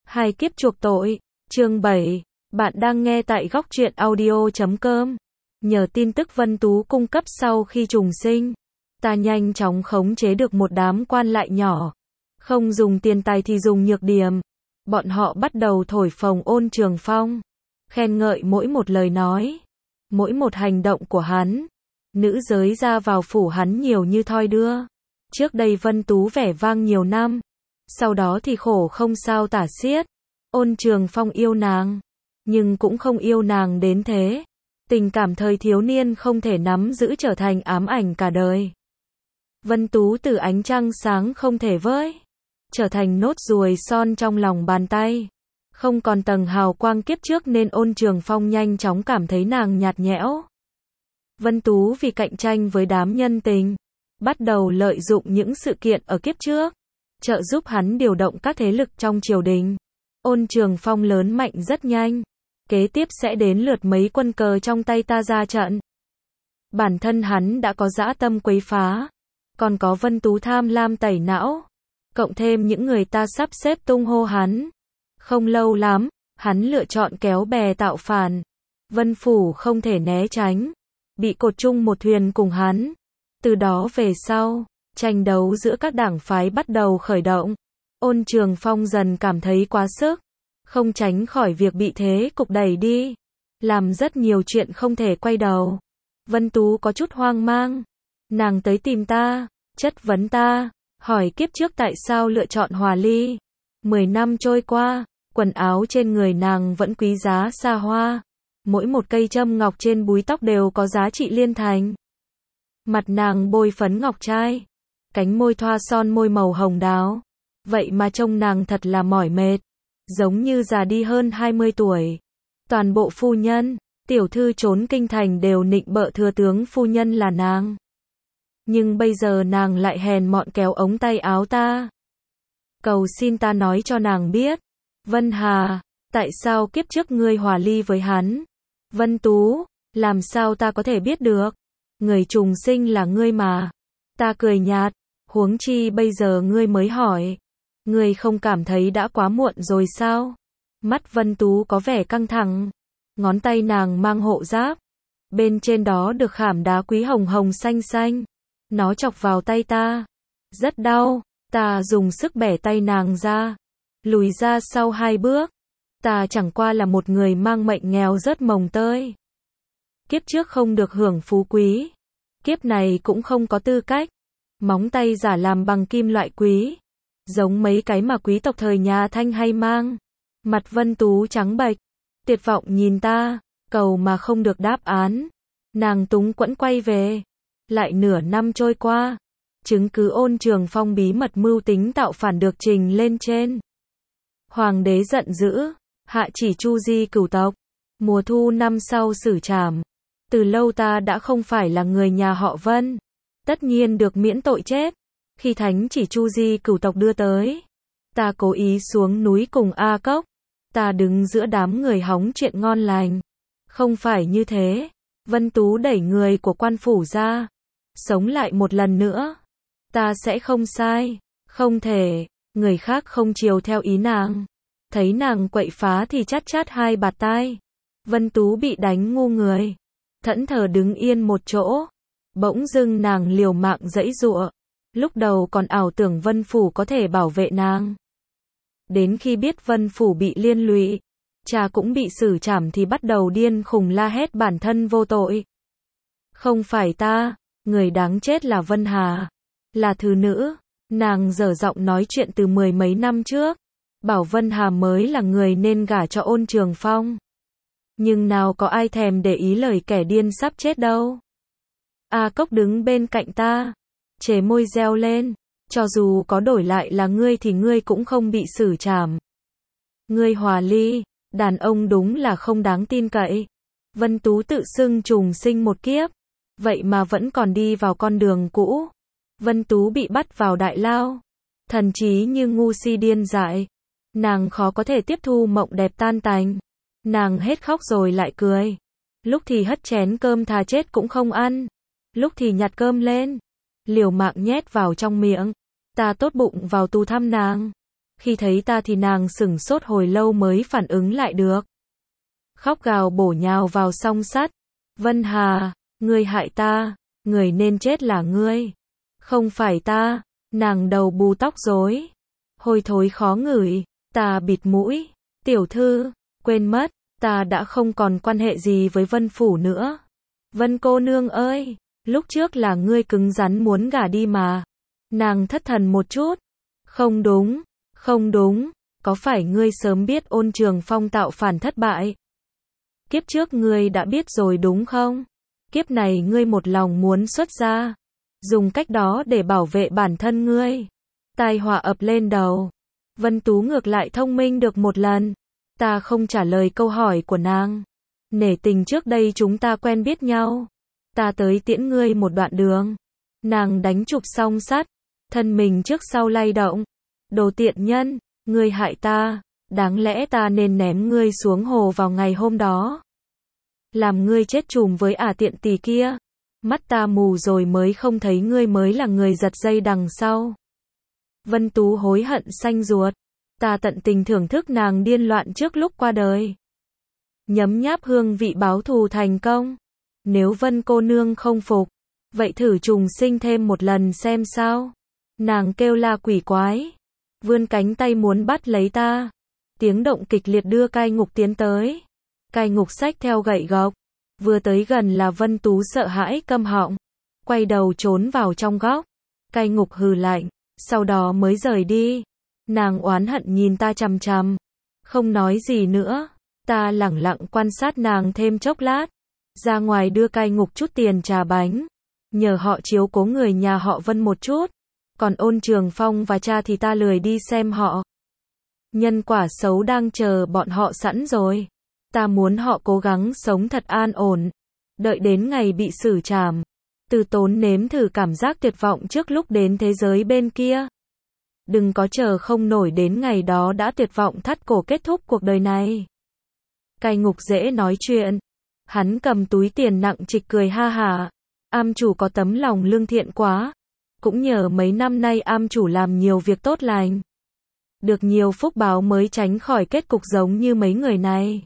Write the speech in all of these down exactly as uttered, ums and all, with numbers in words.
Hai kiếp chuộc tội, chương bảy, bạn đang nghe tại góc truyện audio chấm com. Nhờ tin tức Vân Tú cung cấp sau khi trùng sinh, ta nhanh chóng khống chế được một đám quan lại nhỏ. Không dùng tiền tài thì dùng nhược điểm. Bọn họ bắt đầu thổi phồng Ôn Trường Phong, khen ngợi mỗi một lời nói, mỗi một hành động của hắn. Nữ giới ra vào phủ hắn nhiều như thoi đưa. Trước đây Vân Tú vẻ vang nhiều năm, sau đó thì khổ không sao tả xiết. Ôn Trường Phong yêu nàng, nhưng cũng không yêu nàng đến thế. Tình cảm thời thiếu niên không thể nắm giữ trở thành ám ảnh cả đời. Vân Tú từ ánh trăng sáng không thể với, trở thành nốt ruồi son trong lòng bàn tay. Không còn tầng hào quang kiếp trước nên Ôn Trường Phong nhanh chóng cảm thấy nàng nhạt nhẽo. Vân Tú vì cạnh tranh với đám nhân tình, bắt đầu lợi dụng những sự kiện ở kiếp trước, trợ giúp hắn điều động các thế lực trong triều đình. Ôn Trường Phong lớn mạnh rất nhanh, kế tiếp sẽ đến lượt mấy quân cờ trong tay ta ra trận. Bản thân hắn đã có dã tâm quấy phá, còn có Vân Tú tham lam tẩy não, cộng thêm những người ta sắp xếp tung hô hắn. Không lâu lắm, hắn lựa chọn kéo bè tạo phản. Vân Phủ không thể né tránh, bị cột chung một thuyền cùng hắn. Từ đó về sau, tranh đấu giữa các đảng phái bắt đầu khởi động. Ôn Trường Phong dần cảm thấy quá sức, không tránh khỏi việc bị thế cục đẩy đi, làm rất nhiều chuyện không thể quay đầu. Vân Tú có chút hoang mang, nàng tới tìm ta, chất vấn ta, hỏi kiếp trước tại sao lựa chọn Hòa Ly. Mười năm trôi qua, quần áo trên người nàng vẫn quý giá xa hoa, mỗi một cây châm ngọc trên búi tóc đều có giá trị liên thành. Mặt nàng bôi phấn ngọc trai, cánh môi thoa son môi màu hồng đào. Vậy mà trông nàng thật là mỏi mệt, giống như già đi hơn hai mươi tuổi. Toàn bộ phu nhân, tiểu thư trốn kinh thành đều nịnh bợ thừa tướng phu nhân là nàng. Nhưng bây giờ nàng lại hèn mọn kéo ống tay áo ta, cầu xin ta nói cho nàng biết. Vân Hà, tại sao kiếp trước ngươi hòa ly với hắn? Vân Tú, làm sao ta có thể biết được? Người trùng sinh là ngươi mà. Ta cười nhạt, huống chi bây giờ ngươi mới hỏi. Ngươi không cảm thấy đã quá muộn rồi sao? Mắt Vân Tú có vẻ căng thẳng. Ngón tay nàng mang hộ giáp, bên trên đó được khảm đá quý hồng hồng xanh xanh. Nó chọc vào tay ta, rất đau. Ta dùng sức bẻ tay nàng ra, lùi ra sau hai bước. Ta chẳng qua là một người mang mệnh nghèo rớt mồng tơi. Kiếp trước không được hưởng phú quý, kiếp này cũng không có tư cách. Móng tay giả làm bằng kim loại quý, giống mấy cái mà quý tộc thời nhà Thanh hay mang. Mặt Vân Tú trắng bệch, tuyệt vọng nhìn ta, cầu mà không được đáp án. Nàng túng quẫn quay về. Lại nửa năm trôi qua, chứng cứ Ôn Trường Phong bí mật mưu tính tạo phản được trình lên trên. Hoàng đế giận dữ, hạ chỉ chu di cửu tộc, mùa thu năm sau xử trảm. Từ lâu ta đã không phải là người nhà họ Vân, tất nhiên được miễn tội chết. Khi thánh chỉ chu di cửu tộc đưa tới, ta cố ý xuống núi cùng A Cốc. Ta đứng giữa đám người hóng chuyện ngon lành. Không phải như thế. Vân Tú đẩy người của quan phủ ra, sống lại một lần nữa. Ta sẽ không sai, không thể. Người khác không chiều theo ý nàng, thấy nàng quậy phá thì chát chát hai bạt tai. Vân Tú bị đánh ngu người, thẫn thờ đứng yên một chỗ. Bỗng dưng nàng liều mạng giãy giụa. Lúc đầu còn ảo tưởng Vân Phủ có thể bảo vệ nàng. Đến khi biết Vân Phủ bị liên lụy, cha cũng bị xử trảm thì bắt đầu điên khùng la hét bản thân vô tội. Không phải ta, người đáng chết là Vân Hà, là thứ nữ. Nàng dở giọng nói chuyện từ mười mấy năm trước, bảo Vân Hà mới là người nên gả cho Ôn Trường Phong. Nhưng nào có ai thèm để ý lời kẻ điên sắp chết đâu. A Cốc đứng bên cạnh ta, chề môi reo lên, cho dù có đổi lại là ngươi thì ngươi cũng không bị xử trảm. Ngươi hòa ly, đàn ông đúng là không đáng tin cậy. Vân Tú tự xưng trùng sinh một kiếp, vậy mà vẫn còn đi vào con đường cũ. Vân Tú bị bắt vào đại lao, thần trí như ngu si điên dại. Nàng khó có thể tiếp thu mộng đẹp tan tành. Nàng hết khóc rồi lại cười. Lúc thì hất chén cơm thà chết cũng không ăn, lúc thì nhặt cơm lên, liều mạng nhét vào trong miệng. Ta tốt bụng vào tu thăm nàng, Khi thấy ta thì nàng sửng sốt hồi lâu mới phản ứng lại được. Khóc gào bổ nhào vào song sắt. Vân Hà, ngươi hại ta, người nên chết là ngươi. Không phải ta, nàng đầu bù tóc rối. Hôi thối khó ngửi, ta bịt mũi. Tiểu thư, quên mất, ta đã không còn quan hệ gì với Vân Phủ nữa. Vân cô nương ơi, lúc trước là ngươi cứng rắn muốn gả đi mà. Nàng thất thần một chút. Không đúng, không đúng, có phải ngươi sớm biết Ôn Trường Phong tạo phản thất bại? Kiếp trước ngươi đã biết rồi đúng không? Kiếp này ngươi một lòng muốn xuất gia, dùng cách đó để bảo vệ bản thân ngươi. Tai họa ập lên đầu. Vân Tú ngược lại thông minh được một lần. Ta không trả lời câu hỏi của nàng. Nể tình trước đây chúng ta quen biết nhau. Ta tới tiễn ngươi một đoạn đường. Nàng đánh chụp song sắt, thân mình trước sau lay động. Đồ tiện nhân, ngươi hại ta, đáng lẽ ta nên ném ngươi xuống hồ vào ngày hôm đó. Làm ngươi chết chùm với ả tiện tỳ kia. Mắt ta mù rồi mới không thấy ngươi mới là người giật dây đằng sau. Vân Tú hối hận xanh ruột. Ta tận tình thưởng thức nàng điên loạn trước lúc qua đời. Nhấm nháp hương vị báo thù thành công. Nếu Vân cô nương không phục, vậy thử trùng sinh thêm một lần xem sao. Nàng kêu la quỷ quái, vươn cánh tay muốn bắt lấy ta. Tiếng động kịch liệt đưa cai ngục tiến tới. Cai ngục xách theo gậy gộc. Vừa tới gần là Vân Tú sợ hãi câm họng, quay đầu trốn vào trong góc. Cai ngục hừ lạnh, sau đó mới rời đi. Nàng oán hận nhìn ta chằm chằm, không nói gì nữa. Ta lẳng lặng quan sát nàng thêm chốc lát, ra ngoài đưa cai ngục chút tiền trà bánh, nhờ họ chiếu cố người nhà họ Vân một chút. Còn Ôn Trường Phong và cha thì ta lười đi xem họ. Nhân quả xấu đang chờ bọn họ sẵn rồi. Ta muốn họ cố gắng sống thật an ổn, đợi đến ngày bị xử trảm, từ tốn nếm thử cảm giác tuyệt vọng trước lúc đến thế giới bên kia. Đừng có chờ không nổi đến ngày đó đã tuyệt vọng thắt cổ kết thúc cuộc đời này. Cai ngục dễ nói chuyện. Hắn cầm túi tiền nặng trịch cười ha hả. Am chủ có tấm lòng lương thiện quá. Cũng nhờ mấy năm nay am chủ làm nhiều việc tốt lành, được nhiều phúc báo mới tránh khỏi kết cục giống như mấy người này.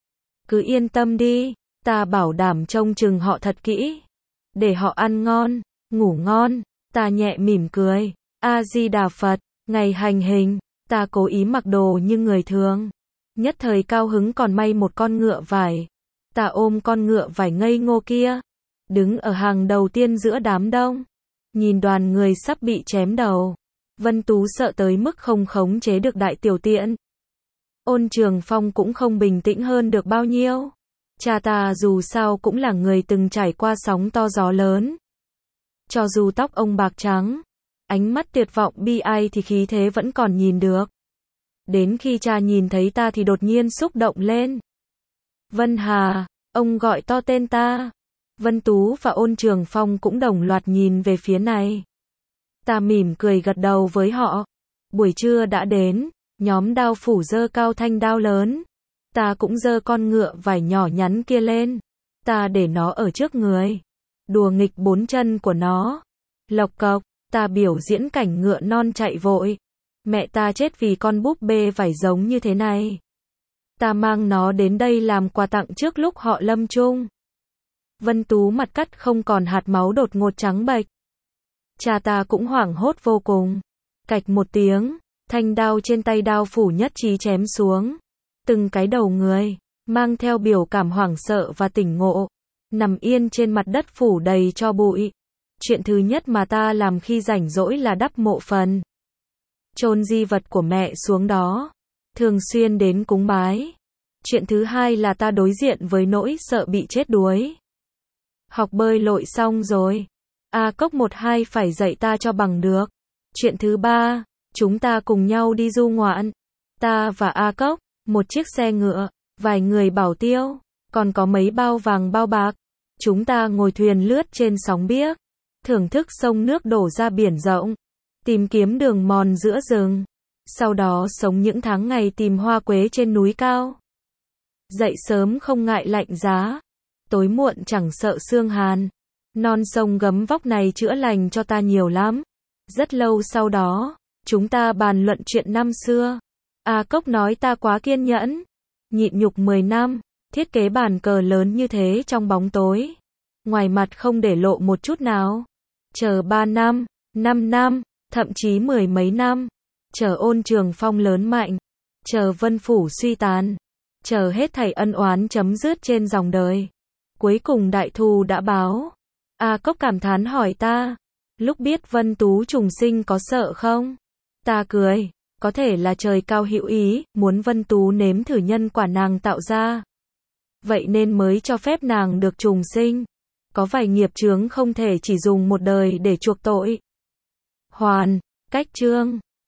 Cứ yên tâm đi, ta bảo đảm trông chừng họ thật kỹ, để họ ăn ngon, ngủ ngon. Ta nhẹ mỉm cười. A Di Đà Phật. Ngày hành hình, ta cố ý mặc đồ như người thường. Nhất thời cao hứng còn may một con ngựa vải. Ta ôm con ngựa vải ngây ngô kia, đứng ở hàng đầu tiên giữa đám đông, nhìn đoàn người sắp bị chém đầu. Vân Tú sợ tới mức không khống chế được đại tiểu tiện. Ôn Trường Phong cũng không bình tĩnh hơn được bao nhiêu. Cha ta dù sao cũng là người từng trải qua sóng to gió lớn. Cho dù tóc ông bạc trắng, ánh mắt tuyệt vọng bi ai thì khí thế vẫn còn nhìn được. Đến khi cha nhìn thấy ta thì đột nhiên xúc động lên. Vân Hà, ông gọi to tên ta. Vân Tú và Ôn Trường Phong cũng đồng loạt nhìn về phía này. Ta mỉm cười gật đầu với họ. Buổi trưa đã đến, nhóm đao phủ giơ cao thanh đao lớn. Ta cũng giơ con ngựa vải nhỏ nhắn kia lên. Ta để nó ở trước người, đùa nghịch bốn chân của nó. Lộc cộc, ta biểu diễn cảnh ngựa non chạy vội. Mẹ ta chết vì con búp bê vải giống như thế này. Ta mang nó đến đây làm quà tặng trước lúc họ lâm chung. Vân Tú mặt cắt không còn hạt máu đột ngột trắng bệch. Cha ta cũng hoảng hốt vô cùng. Cạch một tiếng, thanh đao trên tay đao phủ nhất trí chém xuống. Từng cái đầu người, mang theo biểu cảm hoảng sợ và tỉnh ngộ, nằm yên trên mặt đất phủ đầy tro bụi. Chuyện thứ nhất mà ta làm khi rảnh rỗi là đắp mộ phần, chôn di vật của mẹ xuống đó, thường xuyên đến cúng bái. Chuyện thứ hai là ta đối diện với nỗi sợ bị chết đuối. Học bơi lội xong rồi, A Cốc một hai phải dạy ta cho bằng được. Chuyện thứ ba, chúng ta cùng nhau đi du ngoạn. Ta và A Cốc, một chiếc xe ngựa, vài người bảo tiêu, còn có mấy bao vàng bao bạc. Chúng ta ngồi thuyền lướt trên sóng biếc, thưởng thức sông nước đổ ra biển rộng, tìm kiếm đường mòn giữa rừng. Sau đó sống những tháng ngày tìm hoa quế trên núi cao. Dậy sớm không ngại lạnh giá, tối muộn chẳng sợ xương hàn. Non sông gấm vóc này chữa lành cho ta nhiều lắm. Rất lâu sau đó, Chúng ta bàn luận chuyện năm xưa. A Cốc nói ta quá kiên nhẫn. Nhịn nhục mười năm, thiết kế bàn cờ lớn như thế trong bóng tối. Ngoài mặt không để lộ một chút nào. Chờ ba năm, năm năm, thậm chí mười mấy năm. Chờ Ôn Trường Phong lớn mạnh. Chờ Vân Phủ suy tàn. Chờ hết thảy ân oán chấm dứt trên dòng đời. Cuối cùng đại thù đã báo. A Cốc cảm thán hỏi ta. Lúc biết Vân Tú trùng sinh có sợ không? Ta cười. Có thể là trời cao hữu ý, muốn Vân Tú nếm thử nhân quả nàng tạo ra. Vậy nên mới cho phép nàng được trùng sinh. Có vài nghiệp chướng không thể chỉ dùng một đời để chuộc tội. Hoàn, cách chương.